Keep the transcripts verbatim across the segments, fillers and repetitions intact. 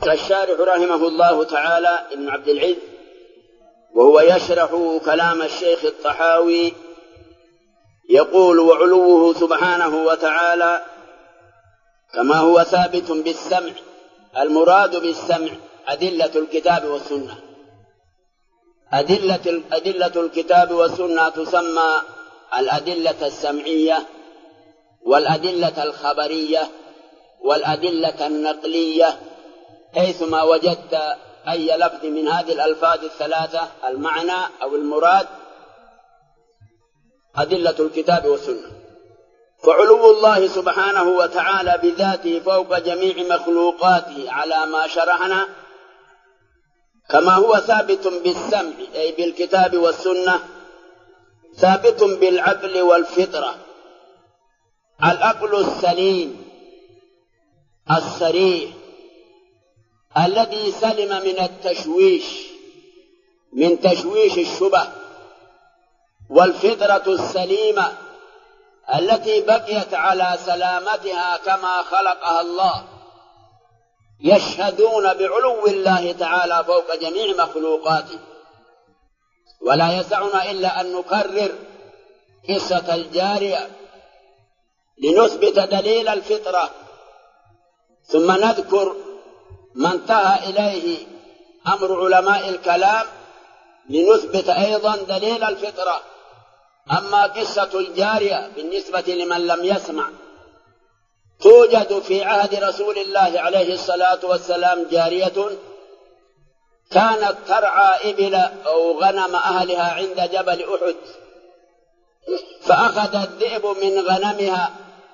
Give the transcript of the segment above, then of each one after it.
الشارح رحمه الله تعالى ابن عبد العز وهو يشرح كلام الشيخ الطحاوي يقول: وعلوه سبحانه وتعالى كما هو ثابت بالسمع. المراد بالسمع أدلة الكتاب والسنة. أدلة, أدلة الكتاب والسنة تسمى الأدلة السمعية والأدلة الخبرية والأدلة النقلية، حيثما وجدت أي لفظ من هذه الألفاظ الثلاثة المعنى أو المراد أدلة الكتاب والسنة. فعلو الله سبحانه وتعالى بذاته فوق جميع مخلوقاته على ما شرحنا كما هو ثابت بالسمع أي بالكتاب والسنة، ثابت بالعقل والفطرة. العقل السليم الصريح الذي سلم من التشويش من تشويش الشبه، والفطرة السليمة التي بقيت على سلامتها كما خلقها الله، يشهدون بعلو الله تعالى فوق جميع مخلوقاته. ولا يسعنا إلا أن نكرر قصة الجارية لنثبت دليل الفطرة، ثم نذكر ما انتهى إليه أمر علماء الكلام لنثبت أيضا دليل الفطرة. أما قصة الجارية بالنسبة لمن لم يسمع، توجد في عهد رسول الله عليه الصلاة والسلام جارية كانت ترعى إبل أو غنم أهلها عند جبل أحد، فأخذ الذئب من غنمها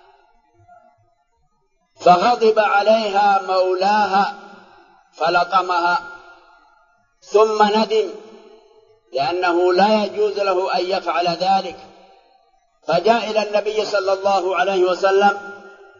فغضب عليها مولاها فلطمها، ثم ندم لأنه لا يجوز له أن يفعل ذلك، فجاء إلى النبي صلى الله عليه وسلم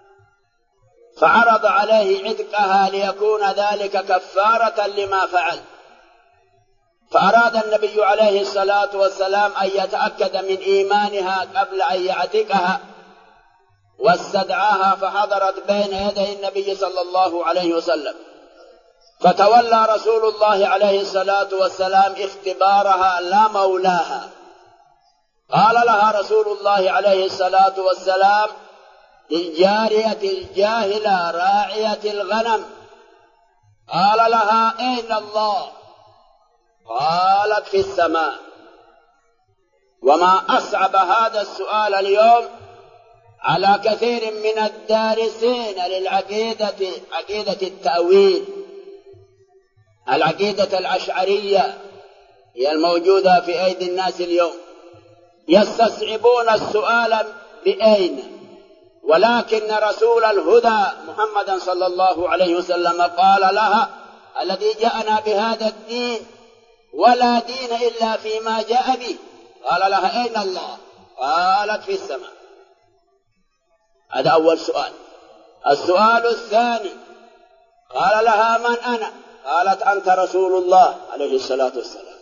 فعرض عليه عتقها ليكون ذلك كفارة لما فعل. فأراد النبي عليه الصلاة والسلام أن يتأكد من إيمانها قبل أن يعتقها، واستدعاها فحضرت بين يدي النبي صلى الله عليه وسلم، فتولى رسول الله عليه الصلاة والسلام اختبارها لا مولاها. قال لها رسول الله عليه الصلاة والسلام: للجارية الجاهلة راعية الغنم. قال لها: أين الله؟ قالت: في السماء. وما أصعب هذا السؤال اليوم على كثير من الدارسين للعقيدة، عقيدة التأويل، العقيدة الأشعرية هي الموجودة في أيدي الناس اليوم، يستصعبون السؤال بأين، ولكن رسول الهدى محمدا صلى الله عليه وسلم قال لها: الذي جاءنا بهذا الدين ولا دين إلا فيما جاء به. قال لها: أين الله؟ قالت: في السماء. هذا أول سؤال. السؤال الثاني: قال لها: من أنا؟ قالت: أنت رسول الله عليه الصلاة والسلام.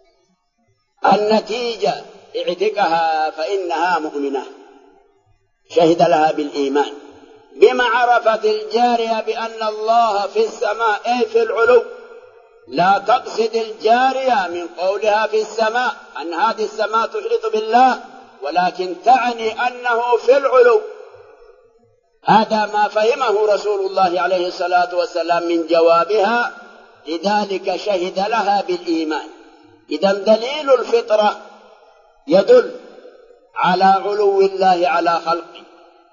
النتيجة اعتقها فإنها مؤمنة، شهد لها بالإيمان بما عرفت الجارية بأن الله في السماء أي في العلو. لا تقصد الجارية من قولها في السماء أن هذه السماء تحيط بالله، ولكن تعني أنه في العلو. هذا ما فهمه رسول الله عليه الصلاة والسلام من جوابها، لذلك شهد لها بالإيمان. إذن دليل الفطرة يدل على علو الله على خلقه.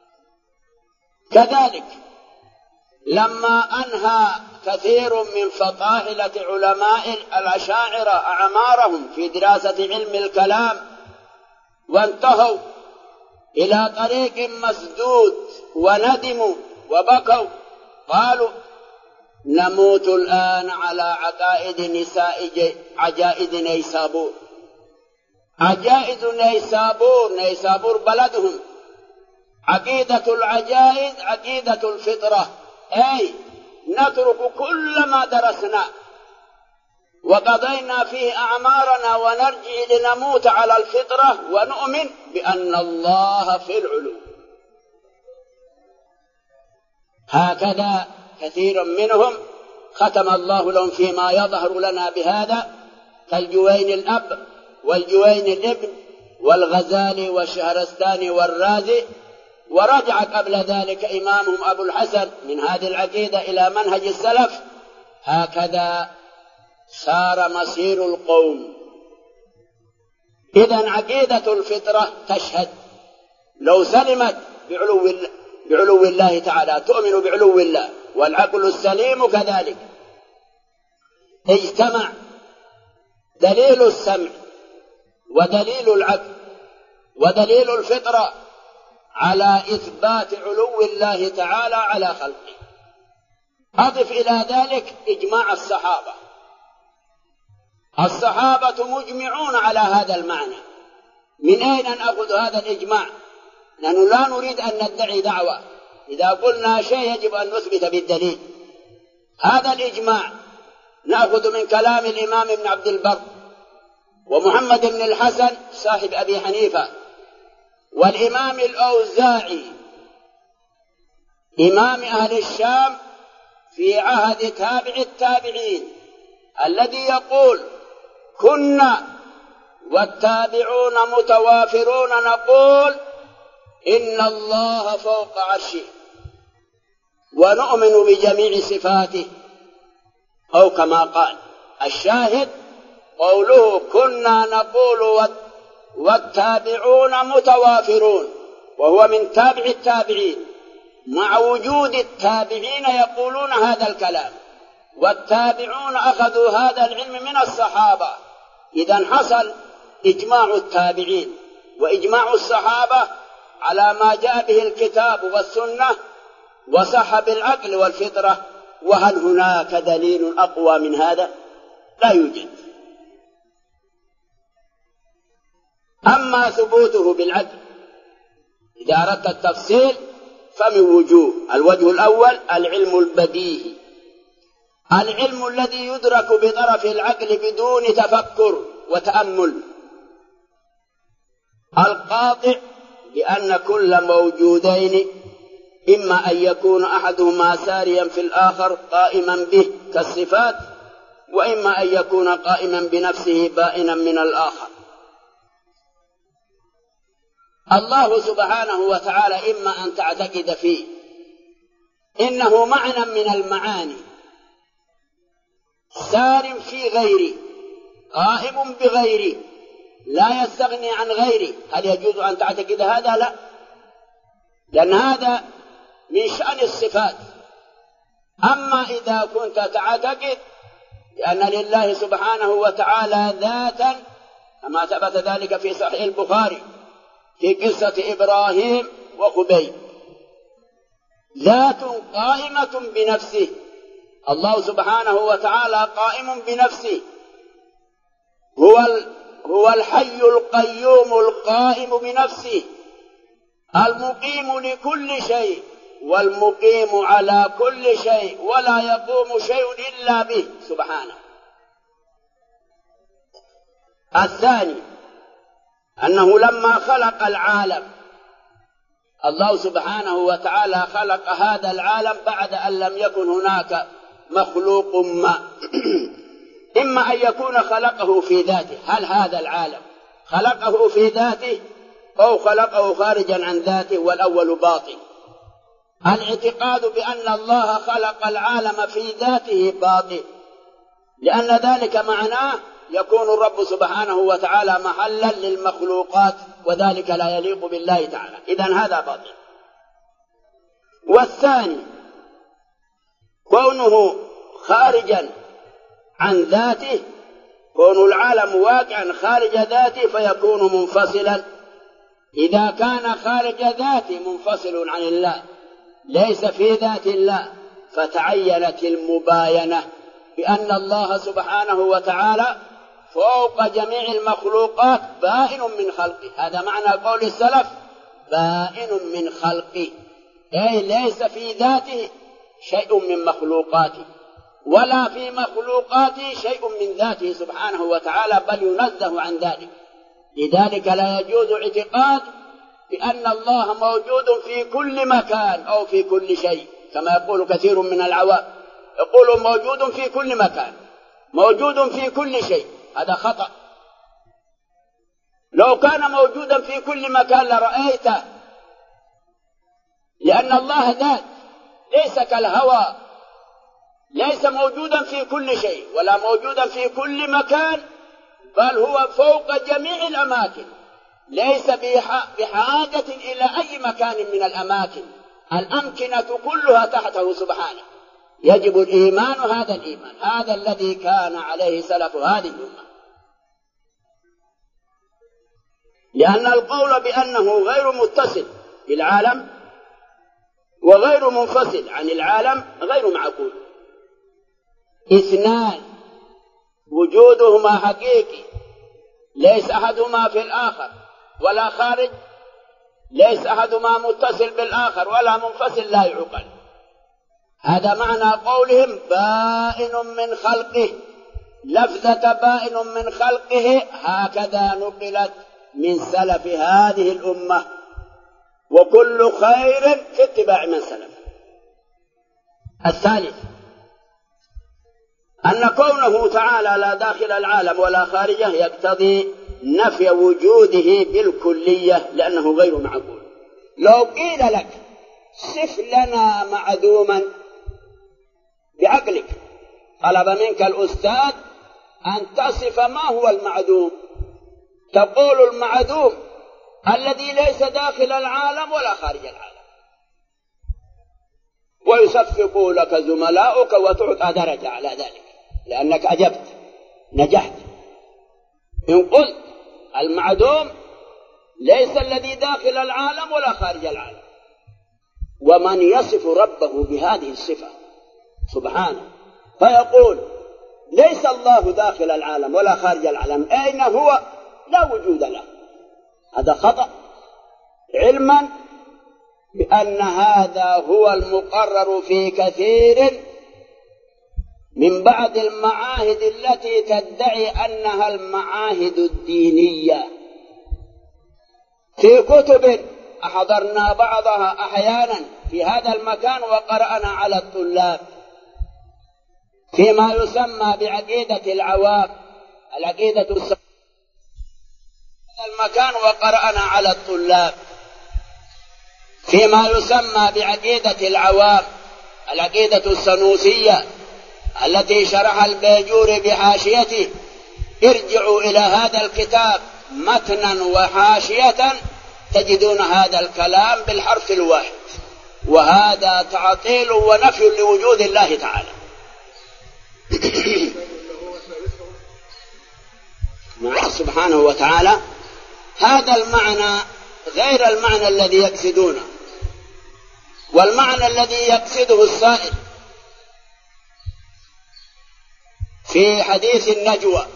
كذلك لما أنهى كثير من فطاحلة علماء الأشاعرة أعمارهم في دراسة علم الكلام وانتهوا إلى طريق مسدود وندموا وبكوا، قالوا: نموت الآن على عقائد نساء عجائز نيسابور. عجائز نيسابور، نيسابور بلدهم. عقيدة العجائز عقيدة الفطرة، أي نترك كل ما درسنا وقضينا فيه أعمارنا ونرجع لنموت على الفطرة ونؤمن بأن الله في العلو. هكذا كثير منهم ختم الله لهم فيما يظهر لنا بهذا كالجوين الأب والجوين الابن والغزالي والشهرستاني والرازي، ورجع قبل ذلك إمامهم أبو الحسن من هذه العقيدة إلى منهج السلف. هكذا سار مسير القوم. إذن عقيدة الفطرة تشهد لو سلمت بعلو, بعلو الله تعالى، تؤمن بعلو الله، والعقل السليم كذلك. اجتمع دليل السمع ودليل العقل ودليل الفطرة على إثبات علو الله تعالى على خلقه. أضف إلى ذلك إجماع الصحابة. الصحابة مجمعون على هذا المعنى. من أين نأخذ هذا الإجماع؟ نحن لا نريد أن ندعي دعوة، إذا قلنا شيء يجب أن نثبت بالدليل. هذا الإجماع نأخذ من كلام الإمام ابن عبد البر ومحمد بن الحسن صاحب أبي حنيفة والإمام الأوزاعي إمام أهل الشام في عهد تابع التابعين، الذي يقول: كنا والتابعون متوافرون نقول إن الله فوق عرشه ونؤمن بجميع صفاته، أو كما قال. الشاهد قوله كنا نقول والتابعون متوافرون، وهو من تابع التابعين، مع وجود التابعين يقولون هذا الكلام، والتابعون أخذوا هذا العلم من الصحابة. إذن حصل إجماع التابعين وإجماع الصحابة على ما جاء به الكتاب والسنة وصح بالعقل والفطرة. وهل هناك دليل أقوى من هذا؟ لا يوجد. أما ثبوته بالعقل إذا أردت التفصيل فمن وجوه: الوجه الأول العلم البديهي، العلم الذي يدرك بطرف العقل بدون تفكر وتأمل، القاطع بأن كل موجودين إما أن يكون أحدهما ساريا في الآخر قائما به كالصفات، وإما أن يكون قائما بنفسه بائنا من الآخر. الله سبحانه وتعالى إما أن تعتقد فيه إنه معنى من المعاني سار في غيره قائم بغيره لا يستغني عن غيره. هل يجوز أن تعتقد هذا؟ لا، لأن هذا من شأن الصفات. أما إذا كنت تعتقد لأن لله سبحانه وتعالى ذاتا كما ثبت ذلك في صحيح البخاري في قصة إبراهيم وخبيب، ذات قائمة بنفسه، الله سبحانه وتعالى قائم بنفسه، هو هو الحي القيوم القائم بنفسه، المقيم لكل شيء والمقيم على كل شيء، ولا يقوم شيء إلا به سبحانه. الثاني أنه لما خلق العالم الله سبحانه وتعالى خلق هذا العالم بعد أن لم يكن هناك مخلوق ما إما أن يكون خلقه في ذاته، هل هذا العالم خلقه في ذاته أو خلقه خارجا عن ذاته؟ والأول باطل. الاعتقاد بأن الله خلق العالم في ذاته باطل، لأن ذلك معناه يكون الرب سبحانه وتعالى محلا للمخلوقات، وذلك لا يليق بالله تعالى. إذن هذا باطل. والثاني كونه خارجا عن ذاته، كون العالم واقعا خارج ذاته فيكون منفصلا. إذا كان خارج ذاته منفصل عن الله ليس في ذات الله، فتعينت المباينة بأن الله سبحانه وتعالى فوق جميع المخلوقات بائن من خلقه. هذا معنى قول السلف: بائن من خلقه، أي ليس في ذاته شيء من مخلوقاته ولا في مخلوقاته شيء من ذاته سبحانه وتعالى، بل ينزه عن ذلك. لذلك لا يجوز اعتقاد بأن الله موجود في كل مكان أو في كل شيء كما يقول كثير من العوام، يقولوا موجود في كل مكان، موجود في كل شيء، هذا خطأ. لو كان موجودا في كل مكان لرأيته، لأن الله ذات ليس كالهوى، ليس موجودا في كل شيء ولا موجودا في كل مكان، بل هو فوق جميع الأماكن، ليس بحاجة إلى أي مكان من الأماكن، الأمكنة كلها تحته سبحانه. يجب الإيمان، هذا الإيمان هذا الذي كان عليه سلف هذه الأمة، لأن القول بأنه غير متصل بالعالم وغير منفصل عن العالم غير معقول. اثنان وجودهما حقيقي، ليس أحدهما في الآخر ولا خارج، ليس أحدهما متصل بالآخر ولا منفصل، لا يعقل. هذا معنى قولهم بائن من خلقه. لفظة بائن من خلقه هكذا نقلت من سلف هذه الأمة، وكل خير في اتباع من سلف. الثالث أن كونه تعالى لا داخل العالم ولا خارجه يقتضي نفي وجوده بالكلية، لأنه غير معقول. لو قيل لك صف لنا معدوما بعقلك، طلب منك الأستاذ أن تصف ما هو المعدوم، تقول المعدوم الذي ليس داخل العالم ولا خارج العالم، ويصفق لك زملاؤك وتعطى درجة على ذلك لأنك أجبت نجحت. إن قلت المعدوم ليس الذي داخل العالم ولا خارج العالم، ومن يصف ربه بهذه الصفة سبحانه فيقول ليس الله داخل العالم ولا خارج العالم، أين هو؟ لا وجود له، هذا خطأ، علما بأن هذا هو المقرر في كثير من بعض المعاهد التي تدعي أنها المعاهد الدينية. في كتب أحضرنا بعضها أحيانا في هذا المكان وقرأنا على الطلاب فيما يسمى بعقيدة العوام، العقيدة السنوسية، المكان وقرأنا على الطلاب فيما يسمى بعقيدة العوام، العقيدة السنوسية التي شرح البيجوري بحاشيته. ارجعوا إلى هذا الكتاب متنا وحاشية تجدون هذا الكلام بالحرف الواحد، وهذا تعطيل ونفي لوجود الله تعالى. سبحانه وتعالى هذا المعنى غير المعنى الذي يقصدونه، والمعنى الذي يقصده السائل في حديث النجوى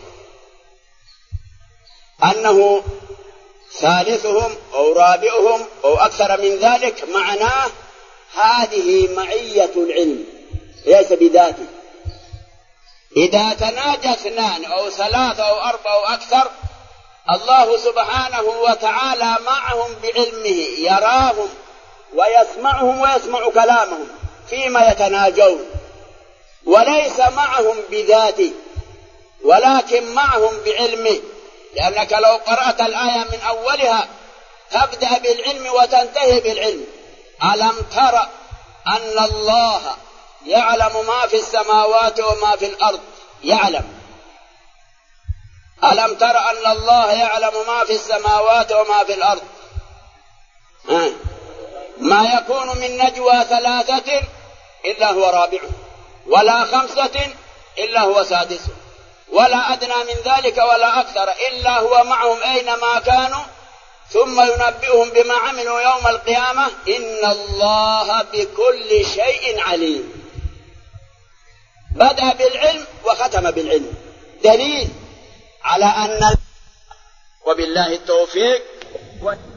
أنه ثالثهم أو رابعهم أو أكثر من ذلك، معناه هذه معية العلم ليس بذاته. إذا تناجى اثنان أو ثلاثة أو أربعة أو أكثر، الله سبحانه وتعالى معهم بعلمه، يراهم ويسمعهم ويسمع كلامهم فيما يتناجون، وليس معهم بذاته ولكن معهم بعلمه. لأنك لو قرأت الآية من أولها تبدأ بالعلم وتنتهي بالعلم. ألم تر أن الله يعلم ما في السماوات وما في الأرض؟ يعلم. ألم تر أن الله يعلم ما في السماوات وما في الأرض؟ آه. ما يكون من نجوى ثلاثة إلا هو رابعه، ولا خمسة إلا هو سادسه، ولا أدنى من ذلك ولا أكثر إلا هو معهم أينما كانوا، ثم ينبئهم بما عملوا يوم القيامة إن الله بكل شيء عليم. بدأ بالعلم وختم بالعلم، دليل على أن وبالله التوفيق.